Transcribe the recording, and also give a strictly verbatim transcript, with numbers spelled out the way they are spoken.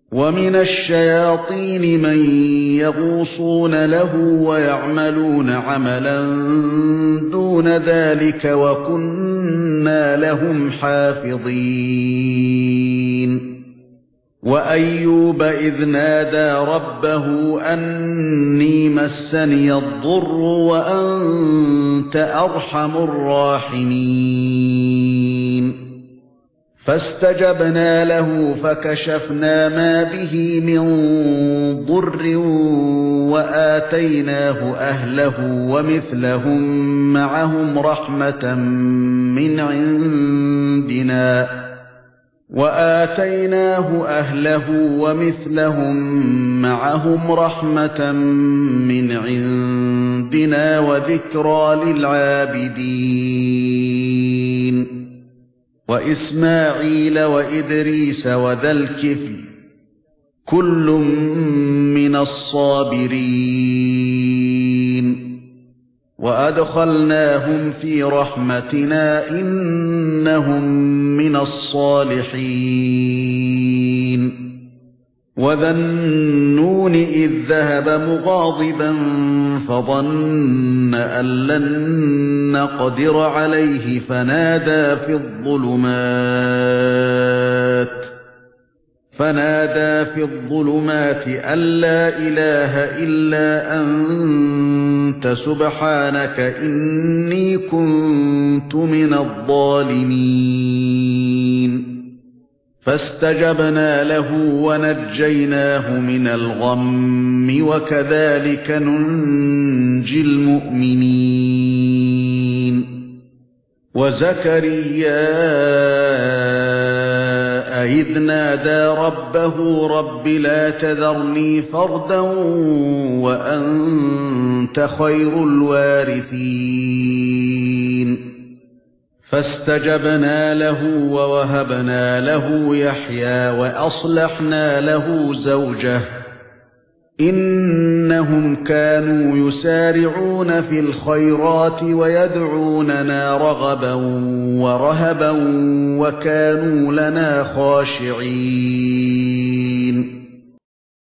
وَمِنَ الشَّيَاطِينِ مَن يَغُوصُونَ لَهُ وَيَعْمَلُونَ عَمَلًا دُونَ ذَلِكَ وَكُنَّا لَهُمْ حَافِظِينَ وَأَيُّوبَ إِذْ نَادَى رَبَّهُ أَنِّي مَسَّنِيَ الضُّرُّ وَأَنْتَ أَرْحَمُ الرَّاحِمِينَ فَاسْتَجَبْنَا لَهُ فَكَشَفْنَا مَا بِهِ مِنْ ضُرٍّ وَآتَيْنَاهُ أَهْلَهُ وَمِثْلَهُم مَّعَهُمْ رَحْمَةً مِنْ عِندِنَا وَآتَيْنَاهُ أَهْلَهُ وَمِثْلَهُم مَّعَهُمْ رَحْمَةً مِنْ عِندِنَا وَذِكْرَى لِلْعَابِدِينَ وَإِسْمَاعِيلَ وَإِدْرِيسَ وَذَا الْكِفْلِ كُلٌّ مِّنَ الصَّابِرِينَ وَأَدْخَلْنَاهُمْ فِي رَحْمَتِنَا إِنَّهُمْ مِنَ الصَّالِحِينَ وَذَا النُّونِ إِذ ذَهَبَ مُغَاضِبًا فَظَنَّ أَن لَّن نَّقْدِرَ عَلَيْهِ فَنَادَى فِي الظُّلُمَاتِ فَنَادَى فِي الظُّلُمَاتِ أَن لَّا إِلَٰهَ إِلَّا أَنتَ سُبْحَانَكَ إِنِّي كُنتُ مِنَ الظَّالِمِينَ فَاسْتَجَبْنَا لَهُ وَنَجَّيْنَاهُ مِنَ الْغَمِّ وَكَذَلِكَ نُنْجِي الْمُؤْمِنِينَ وَزَكَرِيَّا إِذْ نَادَى رَبَّهُ رَبِّ لَا تَذَرْنِي فَرْدًا وَأَنْتَ خَيْرُ الْوَارِثِينَ فَاسْتَجَبْنَا لَهُ وَوَهَبْنَا لَهُ يَحْيَى وَأَصْلَحْنَا لَهُ زَوْجَهُ إِنَّهُمْ كَانُوا يُسَارِعُونَ فِي الْخَيْرَاتِ وَيَدْعُونَنَا رَغَبًا وَرَهَبًا وَكَانُوا لَنَا خَاشِعِينَ